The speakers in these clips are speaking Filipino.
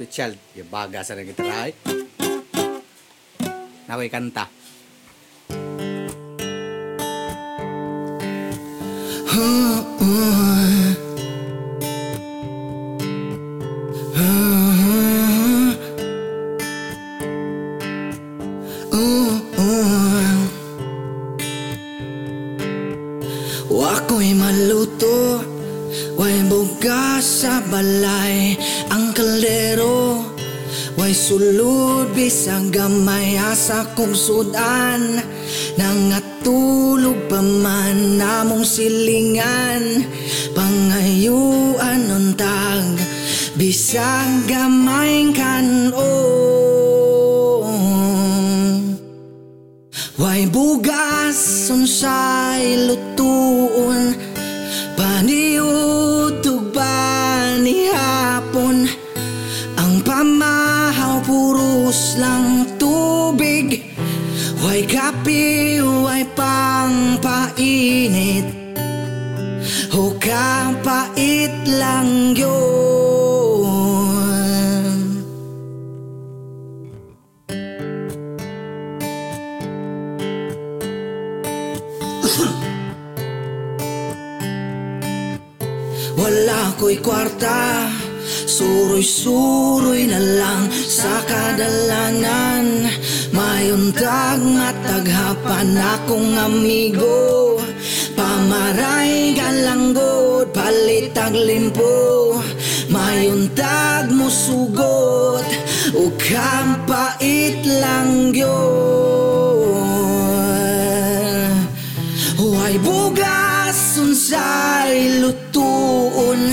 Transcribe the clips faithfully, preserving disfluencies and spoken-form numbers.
special. Yung baga sa nang gitara ay. Nakoy kanta. Uh, uh, uh, uh, uh. Wako'y maluto, way bugas sa balay. Ang kaldero, way sulod bisag gamay. Asa kong sudan, nangatulog pa man namong silingan. Pangayuan untag, bisag gamay kanon. Way bugas unsay lutuon, paniutog ba ni hapon. Ang pamahaw puros lang tubig, way kape, way pangpainit, o kapait lang yun. Wala ko'y kwarta, suroy-suroy na lang sa kadalanan. Mayuntag mataghapan akong amigo, pamaray galanggod, palitag limpo. Mayuntag mo sugot, o kampait lang yun. Huwag bugas unsay lutuon,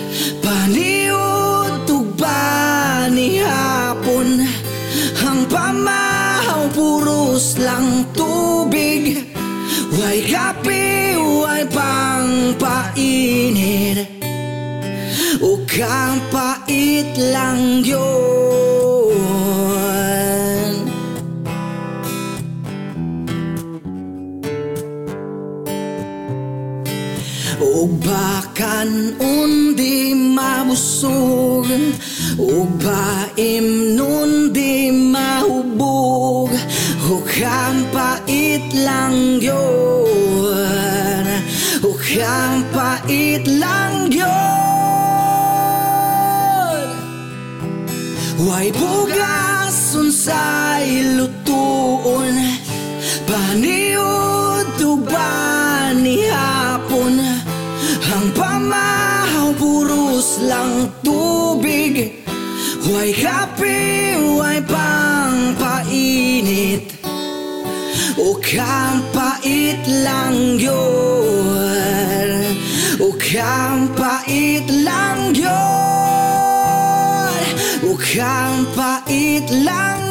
paniutog ba ni hapon. Ang pamahaw puros lang tubig, way kape, way pangpainit, o kampait lang yun. O bakan undi mabusog, o baim nundi mahubog, o kampait lang yun, o kampait lang yun. Way bugas unsay lutuon, paniutog ba ni hapon. Ang pamahaw puros lang tubig, way kape, way pangpainit, o kampait lang yun, o kampait lang yun, o kampait lang